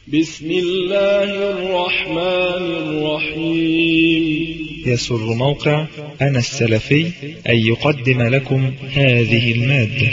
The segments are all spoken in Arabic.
بسم الله الرحمن الرحيم. يسر موقع أنا السلفي أن يقدم لكم هذه المادة.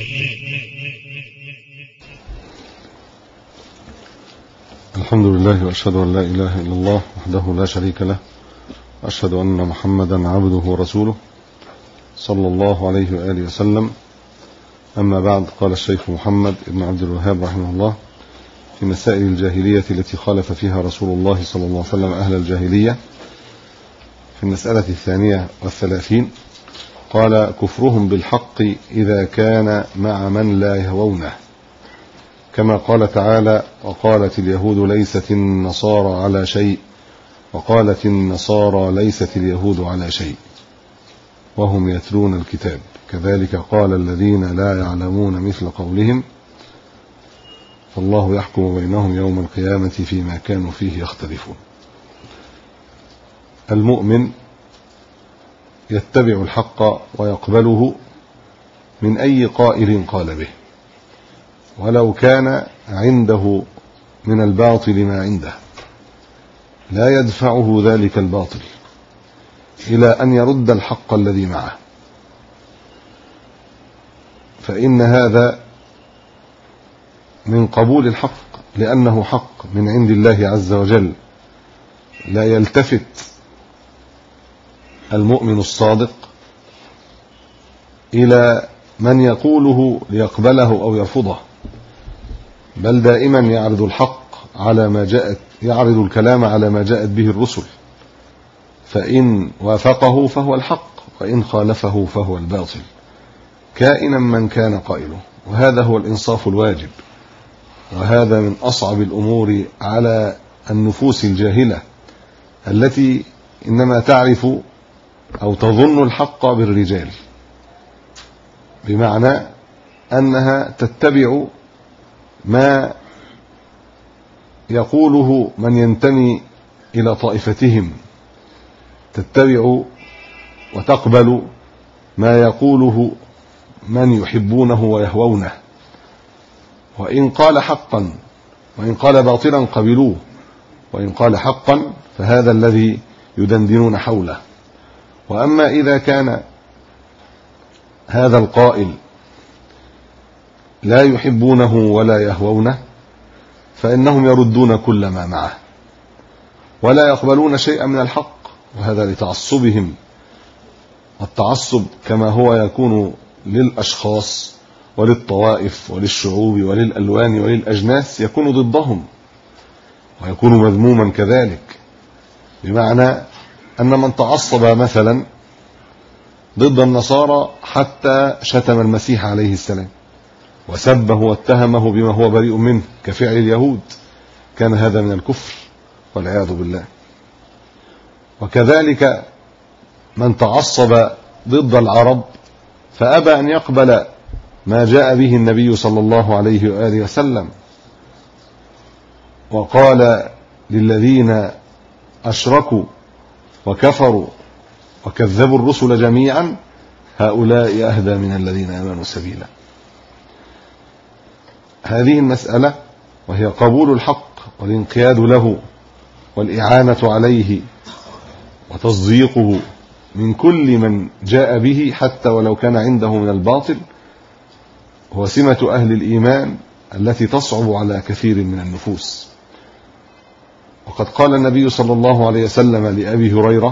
الحمد لله وأشهد أن لا إله إلا الله وحده لا شريك له، وأشهد أن محمدا عبده ورسوله صلى الله عليه وآله وسلم. أما بعد، قال الشيخ محمد بن عبد الوهاب رحمه الله في مسائل الجاهلية التي خالف فيها رسول الله صلى الله عليه وسلم أهل الجاهلية، في المسألة 32 قال: كفرهم بالحق إذا كان مع من لا يهوونه، كما قال تعالى: وقالت اليهود ليست النصارى على شيء وقالت النصارى ليست اليهود على شيء وهم يتلون الكتاب، كذلك قال الذين لا يعلمون مثل قولهم، فالله يحكم بينهم يوم القيامة فيما كانوا فيه يختلفون. المؤمن يتبع الحق ويقبله من أي قائل قال به، ولو كان عنده من الباطل ما عنده، لا يدفعه ذلك الباطل إلى أن يرد الحق الذي معه، فإن هذا من قبول الحق لأنه حق من عند الله عز وجل. لا يلتفت المؤمن الصادق إلى من يقوله ليقبله أو يرفضه، بل دائما يعرض الحق على ما يعرض الكلام على ما جاءت به الرسل، فإن وافقه فهو الحق وإن خالفه فهو الباطل، كائنا من كان قائله. وهذا هو الإنصاف الواجب، وهذا من أصعب الأمور على النفوس الجاهلة التي إنما تعرف أو تظن الحق بالرجال، بمعنى أنها تتبع ما يقوله من ينتمي إلى طائفتهم، تتبع وتقبل ما يقوله من يحبونه ويهوونه، وإن قال حقا وإن قال باطلا قبلوه، وإن قال حقا فهذا الذي يدندنون حوله. وأما إذا كان هذا القائل لا يحبونه ولا يهوونه، فإنهم يردون كل ما معه ولا يقبلون شيئا من الحق، وهذا لتعصبهم، والتعصب كما هو يكون للأشخاص وللطوائف وللشعوب وللألوان وللأجناس يكون ضدهم ويكون مذموما كذلك، بمعنى أن من تعصب مثلا ضد النصارى حتى شتم المسيح عليه السلام وسبه واتهمه بما هو بريء منه كفعل اليهود، كان هذا من الكفر والعياذ بالله. وكذلك من تعصب ضد العرب فأبى أن يقبل ما جاء به النبي صلى الله عليه وآله وسلم، وقال للذين أشركوا وكفروا وكذبوا الرسل جميعا هؤلاء أهدى من الذين آمنوا سبيلا. هذه المسألة، وهي قبول الحق والانقياد له والإعانة عليه وتصديقه من كل من جاء به حتى ولو كان عنده من الباطل، هو سمة أهل الإيمان التي تصعب على كثير من النفوس. وقد قال النبي صلى الله عليه وسلم لأبي هريرة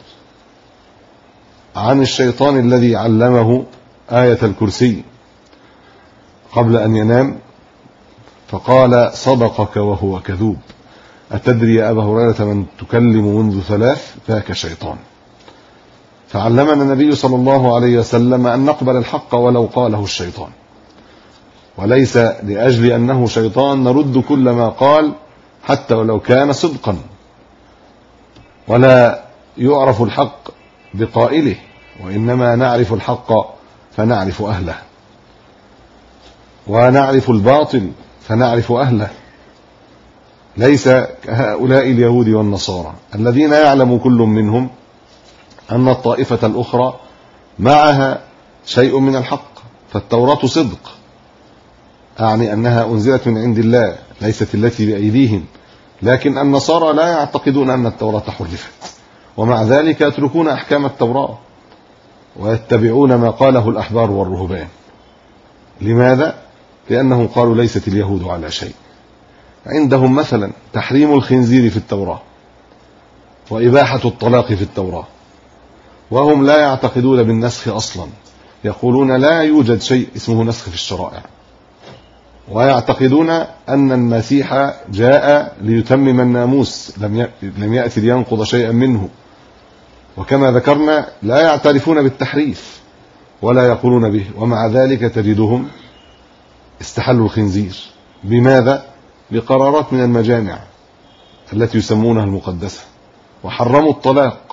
عن الشيطان الذي علمه آية الكرسي قبل أن ينام، فقال: صدقك وهو كذوب، أتدري يا أبا هريرة من تكلم منذ 3؟ ذاك شيطان. فعلمنا النبي صلى الله عليه وسلم أن نقبل الحق ولو قاله الشيطان، وليس لأجل أنه شيطان نرد كل ما قال حتى ولو كان صدقا، ولا يعرف الحق بقائله، وإنما نعرف الحق فنعرف أهله، ونعرف الباطل فنعرف أهله. ليس كهؤلاء اليهود والنصارى الذين يعلم كل منهم أن الطائفة الأخرى معها شيء من الحق، فالتوراة صدق، أعني أنها أنزلت من عند الله، ليست التي بأيديهم، لكن النصارى لا يعتقدون أن التوراة حرفت، ومع ذلك يتركون أحكام التوراة ويتبعون ما قاله الأحبار والرهبان. لماذا؟ لأنهم قالوا ليست اليهود على شيء. عندهم مثلا تحريم الخنزير في التوراة وإباحة الطلاق في التوراة، وهم لا يعتقدون بالنسخ أصلا، يقولون لا يوجد شيء اسمه نسخ في الشرائع، ويعتقدون أن المسيح جاء ليتمم الناموس، لم يأتي لينقض شيئا منه. وكما ذكرنا لا يعترفون بالتحريف ولا يقولون به، ومع ذلك تجدهم استحلوا الخنزير. بماذا؟ بقرارات من المجامع التي يسمونها المقدسة، وحرموا الطلاق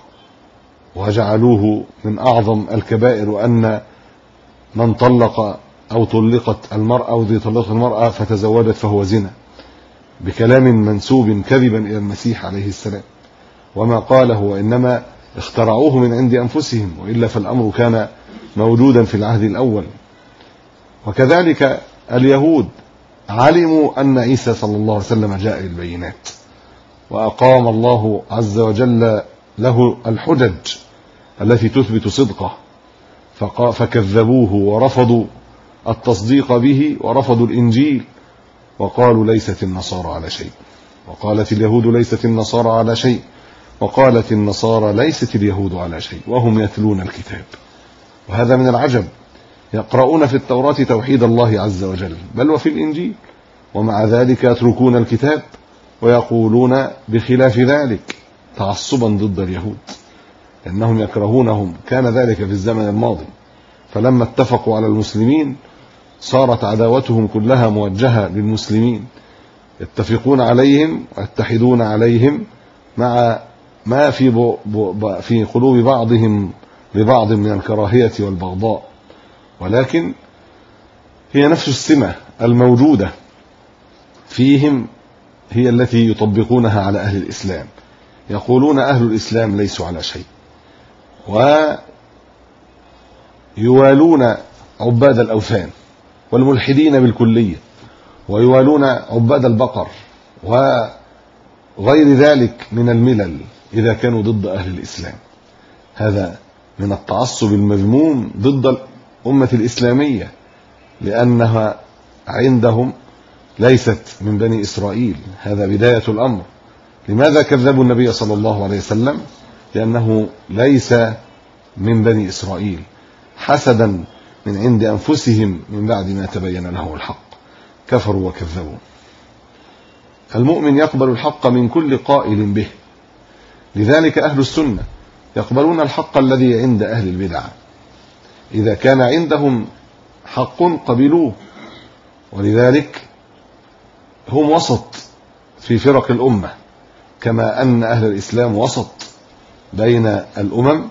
وجعلوه من أعظم الكبائر، وأن من طلق أو طلقت المرأة أو ذي طلق المرأة فتزوجت فهو زنا، بكلام منسوب كذبا إلى المسيح عليه السلام، وما قاله وإنما اخترعوه من عند أنفسهم، وإلا فالأمر كان موجودا في العهد الأول. وكذلك اليهود علموا أن عيسى صلى الله عليه وسلم جاء بالبينات، وأقام الله عز وجل له الحجج التي تثبت صدقه، فكذبوه ورفضوا التصديق به ورفضوا الإنجيل، وقالوا ليست النصارى على شيء، وقالت اليهود ليست النصارى على شيء، وقالت النصارى ليست اليهود على شيء، وهم يتلون الكتاب. وهذا من العجب، يقرؤون في التوراة توحيد الله عز وجل بل وفي الإنجيل، ومع ذلك يتركون الكتاب ويقولون بخلاف ذلك تعصبا ضد اليهود، لأنهم يكرهونهم. كان ذلك في الزمن الماضي، فلما اتفقوا على المسلمين صارت عداوتهم كلها موجهة للمسلمين، يتفقون عليهم ويتحدون عليهم مع ما في قلوب بعضهم لبعض من الكراهية والبغضاء، ولكن هي نفس السمة الموجودة فيهم هي التي يطبقونها على أهل الإسلام. يقولون أهل الإسلام ليسوا على شيء، ويوالون عباد الأوثان والملحدين بالكلية، ويوالون عباد البقر وغير ذلك من الملل إذا كانوا ضد أهل الإسلام. هذا من التعصب المذموم ضد الأمة الإسلامية، لأنها عندهم ليست من بني إسرائيل. هذا بداية الأمر. لماذا كذبوا النبي صلى الله عليه وسلم؟ لأنه ليس من بني إسرائيل، حسدا من عند أنفسهم من بعد ما تبين له الحق، كفروا وكذبوا. المؤمن يقبل الحق من كل قائل به، لذلك أهل السنة يقبلون الحق الذي عند أهل البدع، إذا كان عندهم حق قبلوه، ولذلك هم وسط في فرق الأمة، كما أن أهل الإسلام وسط بين الأمم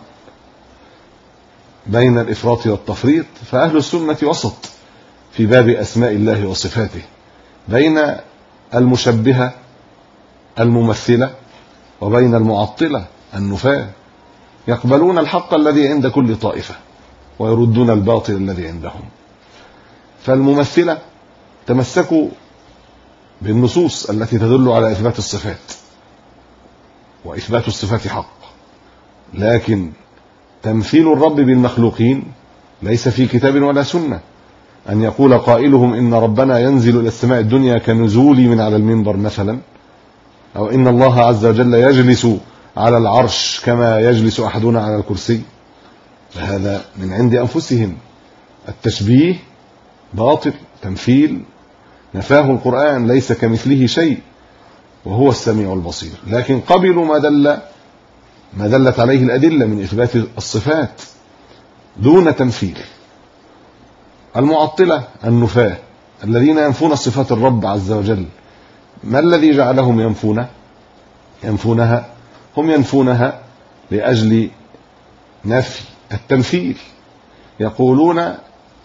بين الإفراط والتفريط، فأهل السنة وسط في باب أسماء الله وصفاته بين المشبهة الممثلة وبين المعطلة النفاة. يقبلون الحق الذي عند كل طائفة ويردون الباطل الذي عندهم. فالممثلة تمسكوا بالنصوص التي تدل على إثبات الصفات، وإثبات الصفات حق، لكن تمثيل الرب بالمخلوقين ليس في كتاب ولا سنة. أن يقول قائلهم إن ربنا ينزل إلى السماء الدنيا كنزولي من على المنبر مثلا، أو إن الله عز وجل يجلس على العرش كما يجلس أحدنا على الكرسي، فهذا من عند أنفسهم. التشبيه باطل، تمثيل نفاه القرآن، ليس كمثله شيء وهو السميع البصير. لكن قبلوا ما دلت عليه الأدلة من إثبات الصفات دون تمثيل. المعطلة النفاة الذين ينفون صفات الرب عز وجل، ما الذي جعلهم ينفونها؟ هم ينفونها لأجل نفي التمثيل. يقولون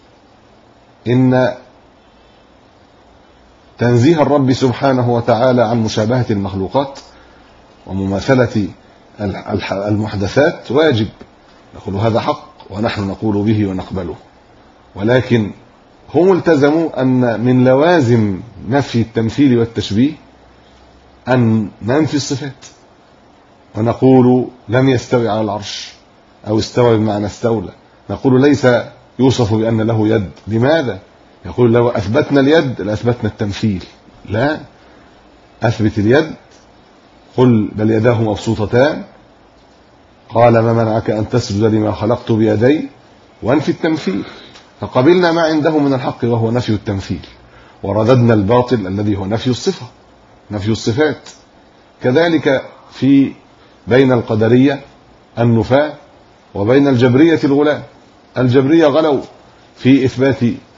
إن تنزيه الرب سبحانه وتعالى عن مشابهة المخلوقات ومماثلة المحدثات واجب، نقول هذا حق ونحن نقول به ونقبله، ولكن هم التزموا أن من لوازم نفي التمثيل والتشبيه أن ننفي الصفات ونقول لم يستوي على العرش أو استوى بمعنى استولى، نقول ليس يوصف بأن له يد. لماذا؟ يقول لو أثبتنا اليد لأثبتنا التمثيل. لا، أثبت اليد، قل بل يداه مبسوطتان، قال ما منعك أن تسجد لما خلقت بيدي، وانفي التمثيل. فقبلنا ما عنده من الحق وهو نفي التمثيل، ورددنا الباطل الذي هو نفي الصفة، نفي الصفات. كذلك في بين القدرية النفاة وبين الجبرية الغلاة. الجبرية غلوا في إثبات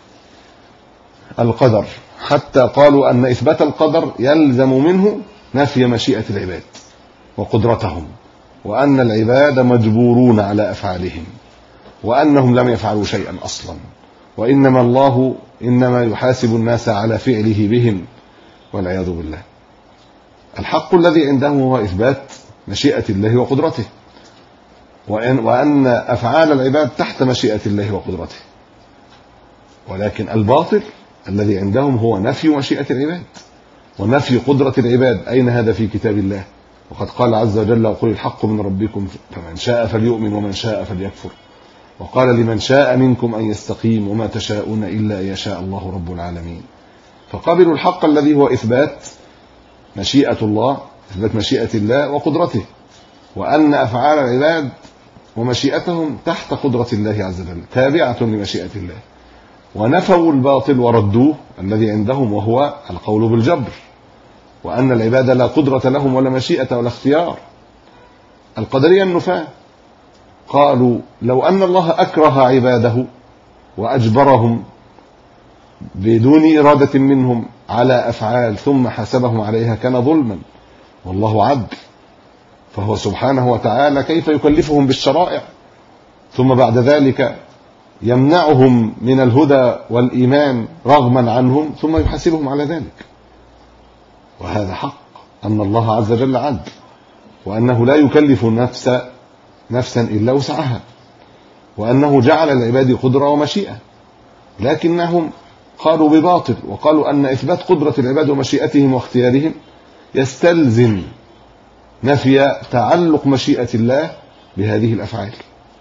القدر حتى قالوا أن إثبات القدر يلزم منه نفي مشيئة العباد وقدرتهم، وأن العباد مجبورون على أفعالهم، وأنهم لم يفعلوا شيئا أصلا، وإنما الله إنما يحاسب الناس على فعله بهم، والعياذ بالله. الحق الذي عنده هو إثبات مشيئة الله وقدرته، وأن أفعال العباد تحت مشيئة الله وقدرته. ولكن الباطل الذي عندهم هو نفي مشيئة العباد ونفي قدرة العباد. أين هذا في كتاب الله؟ وقد قال عز وجل وقل الحق من ربكم فمن شاء فليؤمن ومن شاء فليكفر، وقال لمن شاء منكم أن يستقيم وما تشاءون إلا أن يشاء الله رب العالمين. فقبلوا الحق الذي هو إثبات مشيئة الله، إثبات مشيئة الله وقدرته، وأن أفعال العباد ومشيئتهم تحت قدرة الله عز وجل تابعة لمشيئة الله. ونفوا الباطل وردوه الذي عندهم وهو القول بالجبر، وأن العباد لا قدرة لهم ولا مشيئة ولا اختيار. القدرية النفاة قالوا لو أن الله أكره عباده وأجبرهم بدون إرادة منهم على أفعال ثم حسبهم عليها كان ظلما، والله عدل، فهو سبحانه وتعالى كيف يكلفهم بالشرائع ثم بعد ذلك يمنعهم من الهدى والإيمان رغما عنهم ثم يحاسبهم على ذلك. وهذا حق، أن الله عز وجل عدل، وأنه لا يكلف نفسا إلا وسعها، وأنه جعل العباد قدرة ومشيئة. لكنهم قالوا بباطل، وقالوا أن إثبات قدرة العباد ومشيئتهم واختيارهم يستلزم نفي تعلق مشيئة الله بهذه الأفعال،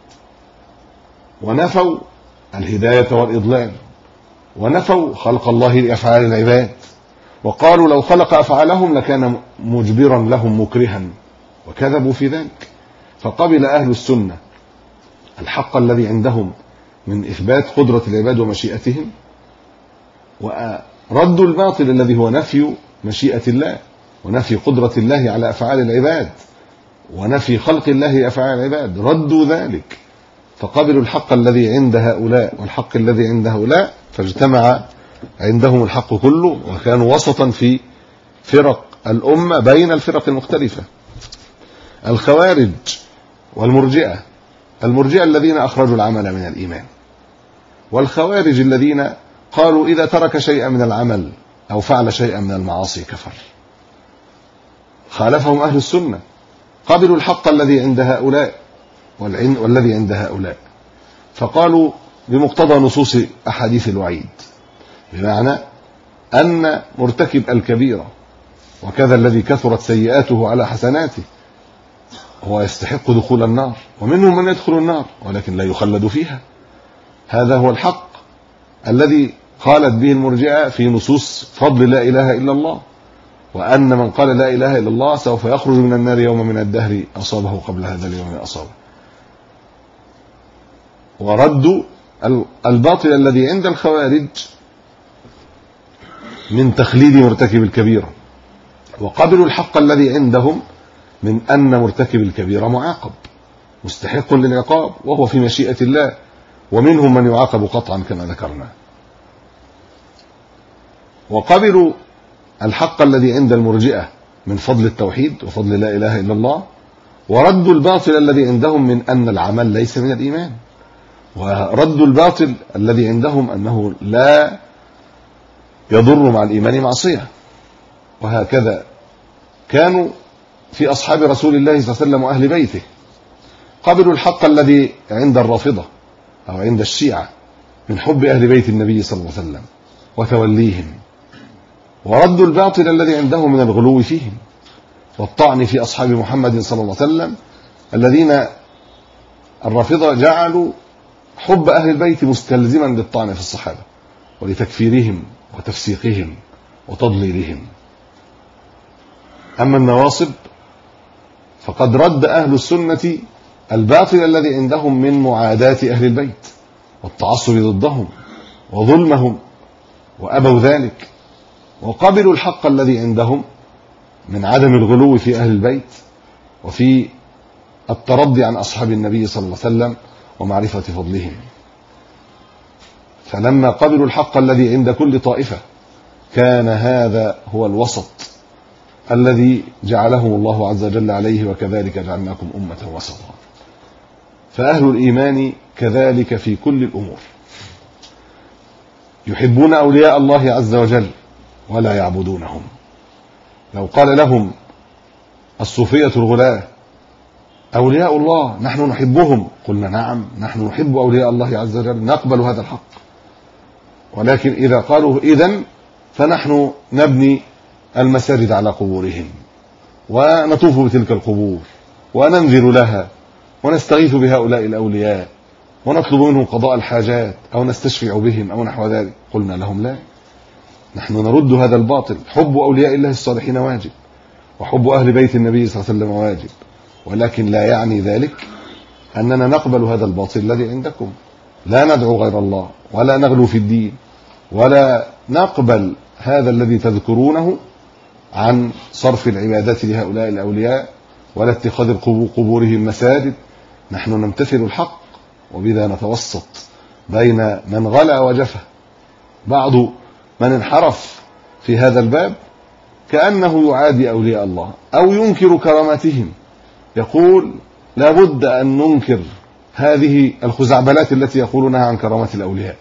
ونفوا الهداية والإضلال، ونفوا خلق الله لأفعال العباد، وقالوا لو خلق أفعالهم لكان مجبرا لهم مكرها، وكذبوا في ذلك. فقبل أهل السنة الحق الذي عندهم من إثبات قدرة العباد ومشيئتهم، وردوا الباطل الذي هو نفي مشيئة الله ونفي قدرة الله على أفعال العباد ونفي خلق الله لأفعال العباد، ردوا ذلك. فقبلوا الحق الذي عند هؤلاء والحق الذي عند هؤلاء، فاجتمع عندهم الحق كله، وكانوا وسطا في فرق الأمة بين الفرق المختلفة. الخوارج والمرجئة، المرجئة الذين أخرجوا العمل من الإيمان، والخوارج الذين قالوا إذا ترك شيئا من العمل أو فعل شيئا من المعاصي كفر. خالفهم أهل السنة، قبلوا الحق الذي عند هؤلاء والذي عند هؤلاء، فقالوا بمقتضى نصوص أحاديث الوعيد، بمعنى أن مرتكب الكبيرة وكذا الذي كثرت سيئاته على حسناته هو يستحق دخول النار، ومنهم من يدخل النار ولكن لا يخلد فيها. هذا هو الحق الذي قالت به المرجئة في نصوص فضل لا إله إلا الله، وأن من قال لا إله إلا الله سوف يخرج من النار يوم من الدهر أصابه قبل هذا اليوم أصابه. وردوا الباطل الذي عند الخوارج من تخليد مرتكب الكبيرة، وقبلوا الحق الذي عندهم من أن مرتكب الكبيرة معاقب مستحق للعقاب وهو في مشيئة الله، ومنهم من يعاقب قطعا كما ذكرنا. وقبلوا الحق الذي عند المرجئة من فضل التوحيد وفضل لا إله إلا الله، وردوا الباطل الذي عندهم من أن العمل ليس من الإيمان، وردوا الباطل الذي عندهم أنه لا يضر مع الإيمان معصية. وهكذا كانوا في أصحاب رسول الله صلى الله عليه وسلم وأهل بيته. قبلوا الحق الذي عند الرافضة أو عند الشيعة من حب أهل بيت النبي صلى الله عليه وسلم وتوليهم، وردوا الباطل الذي عندهم من الغلو فيهم، والطعن في أصحاب محمد صلى الله عليه وسلم، الذين الرافضة جعلوا حب أهل البيت مستلزما للطعن في الصحابة ولتكفيرهم وتفسيقهم وتضليلهم. أما النواصب فقد رد أهل السنة الباطل الذي عندهم من معاداة أهل البيت والتعصب ضدهم وظلمهم، وأبوا ذلك، وقبلوا الحق الذي عندهم من عدم الغلو في أهل البيت وفي الترضي عن أصحاب النبي صلى الله عليه وسلم ومعرفة فضلهم. فلما قبلوا الحق الذي عند كل طائفة كان هذا هو الوسط الذي جعلهم الله عز وجل عليه، وكذلك جعلناكم أمة وسطا. فأهل الإيمان كذلك في كل الأمور يحبون أولياء الله عز وجل ولا يعبدونهم. لو قال لهم الصوفية الغلاة أولياء الله نحن نحبهم، قلنا نعم نحن نحب أولياء الله عز وجل، نقبل هذا الحق. ولكن إذا قالوا إذن فنحن نبني المساجد على قبورهم ونطوف بتلك القبور وننذر لها ونستغيث بهؤلاء الأولياء ونطلب منهم قضاء الحاجات أو نستشفع بهم أو نحو ذلك، قلنا لهم لا، نحن نرد هذا الباطل. حب أولياء الله الصالحين واجب، وحب أهل بيت النبي صلى الله عليه وسلم واجب، ولكن لا يعني ذلك أننا نقبل هذا الباطل الذي عندكم. لا ندعو غير الله ولا نغلو في الدين ولا نقبل هذا الذي تذكرونه عن صرف العبادات لهؤلاء الأولياء ولا اتخاذ قبورهم مساجد. نحن نمتثل الحق، وبذا نتوسط بين من غلا وجفا. بعض من انحرف في هذا الباب كأنه يعادي أولياء الله أو ينكر كراماتهم، يقول لا بد أن ننكر هذه الخزعبلات التي يقولونها عن كرامات الأولياء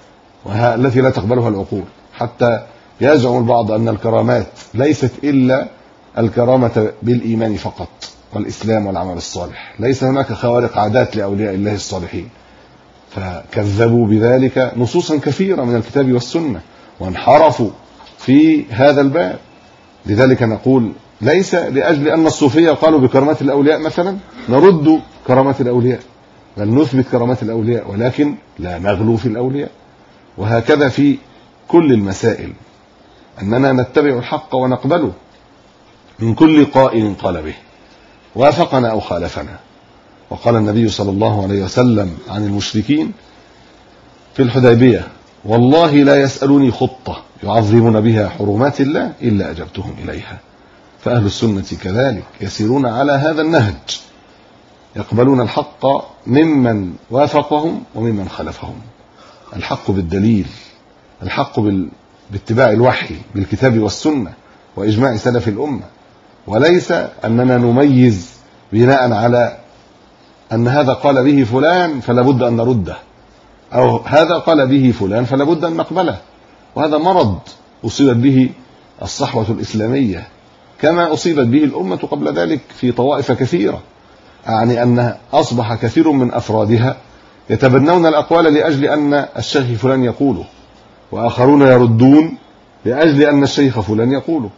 والتي لا تقبلها العقول، حتى يزعم البعض أن الكرامات ليست إلا الكرامة بالإيمان فقط والإسلام والعمل الصالح، ليس هناك خوارق عادات لأولياء الله الصالحين. فكذبوا بذلك نصوصا كثيرة من الكتاب والسنة وانحرفوا في هذا الباب. لذلك نقول ليس لأجل أن الصوفية قالوا بكرامات الأولياء مثلا نرد كرامات الأولياء، بل نثبت كرامات الأولياء، ولكن لا نغلو في الأولياء. وهكذا في كل المسائل، أننا نتبع الحق ونقبله من كل قائل قال به، وافقنا أو خالفنا. وقال النبي صلى الله عليه وسلم عن المشركين في الحديبية: والله لا يسألوني خطة يعظمون بها حرمات الله إلا أجبتهم إليها. فأهل السنة كذلك يسيرون على هذا النهج، يقبلون الحق ممن وافقهم وممن خلفهم. الحق بالدليل، الحق باتباع الوحي بالكتاب والسنة وإجماع سلف الأمة، وليس أننا نميز بناء على أن هذا قال به فلان فلا بد أن نرده، أو هذا قال به فلان فلا بد أن نقبله. وهذا مرض أصيبت به الصحوة الإسلامية، كما أصيبت به الأمة قبل ذلك في طوائف كثيرة، يعني أن أصبح كثير من أفرادها يتبنون الأقوال لأجل أن الشيخ فلان يقوله، وآخرون يردون لأجل أن الشيخ فلان يقوله.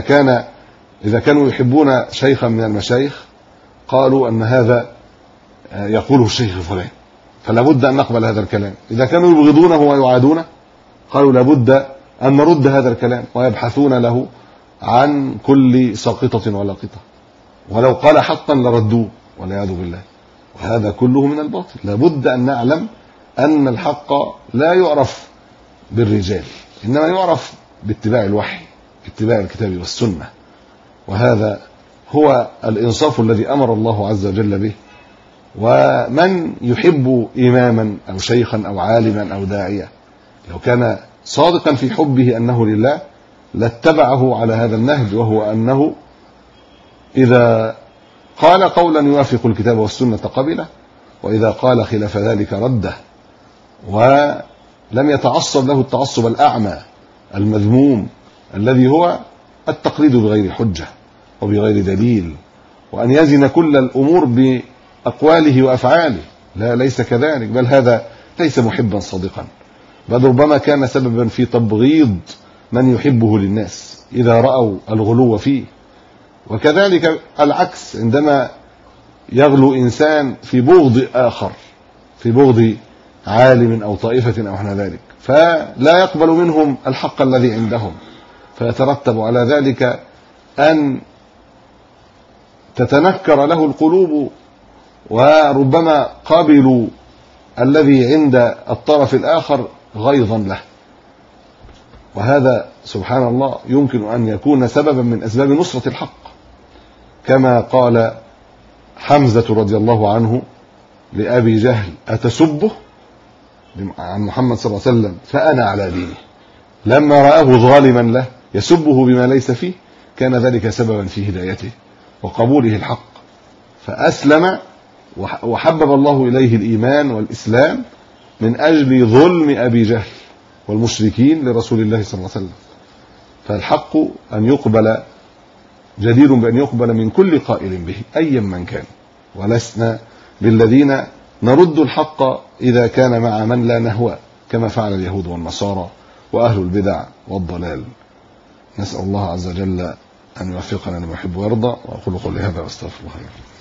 إذا كانوا يحبون شيخا من المشايخ قالوا أن هذا يقوله الشيخ فلان فلا بد أن نقبل هذا الكلام. إذا كانوا يبغضونه ويعادونه قالوا لا بد أن نرد هذا الكلام، ويبحثون له عن كل ساقطة ولاقطة، ولو قال حقا لردوه والعياذ بالله. وهذا كله من الباطل. لا بد أن نعلم أن الحق لا يعرف بالرجال، إنما يعرف باتباع الوحي، باتباع الكتاب والسنة. وهذا هو الإنصاف الذي أمر الله عز وجل به. ومن يحب إماما أو شيخا أو عالما أو داعية لو كان صادقا في حبه أنه لله لاتبعه على هذا النهج، وهو أنه إذا قال قولا يوافق الكتاب والسنة قبله، وإذا قال خلاف ذلك رده، ولم يتعصب له التعصب الأعمى المذموم الذي هو التقليد بغير حجة وبغير دليل، وأن يزن كل الأمور بأقواله وأفعاله. لا، ليس كذلك، بل هذا ليس محبا صادقا، بل ربما كان سببا في تبغيض من يحبه للناس إذا رأوا الغلو فيه. وكذلك العكس، عندما يغلو إنسان في بغض آخر، في بغض عالم أو طائفة أو نحو ذلك، فلا يقبل منهم الحق الذي عندهم، فيترتب على ذلك أن تتنكر له القلوب، وربما قبلوا الذي عند الطرف الآخر غيظا له. وهذا سبحان الله يمكن أن يكون سببا من أسباب نصرة الحق، كما قال حمزة رضي الله عنه لأبي جهل: أتسبه عن محمد صلى الله عليه وسلم فأنا على دينه. لما رآه ظالما له يسبه بما ليس فيه، كان ذلك سببا في هدايته وقبوله الحق، فأسلم وحبب الله إليه الإيمان والإسلام من أجل ظلم أبي جهل والمشركين لرسول الله صلى الله عليه وسلم. فالحق أن يقبل، جدير بأن يقبل من كل قائل به أيا من كان، ولسنا بالذين نرد الحق إذا كان مع من لا نهوى، كما فعل اليهود والنصارى وأهل البدع والضلال. نسأل الله عز وجل أن يوفقنا لما يحب ويرضى، وأقول قولي هذا وأستغفر الله.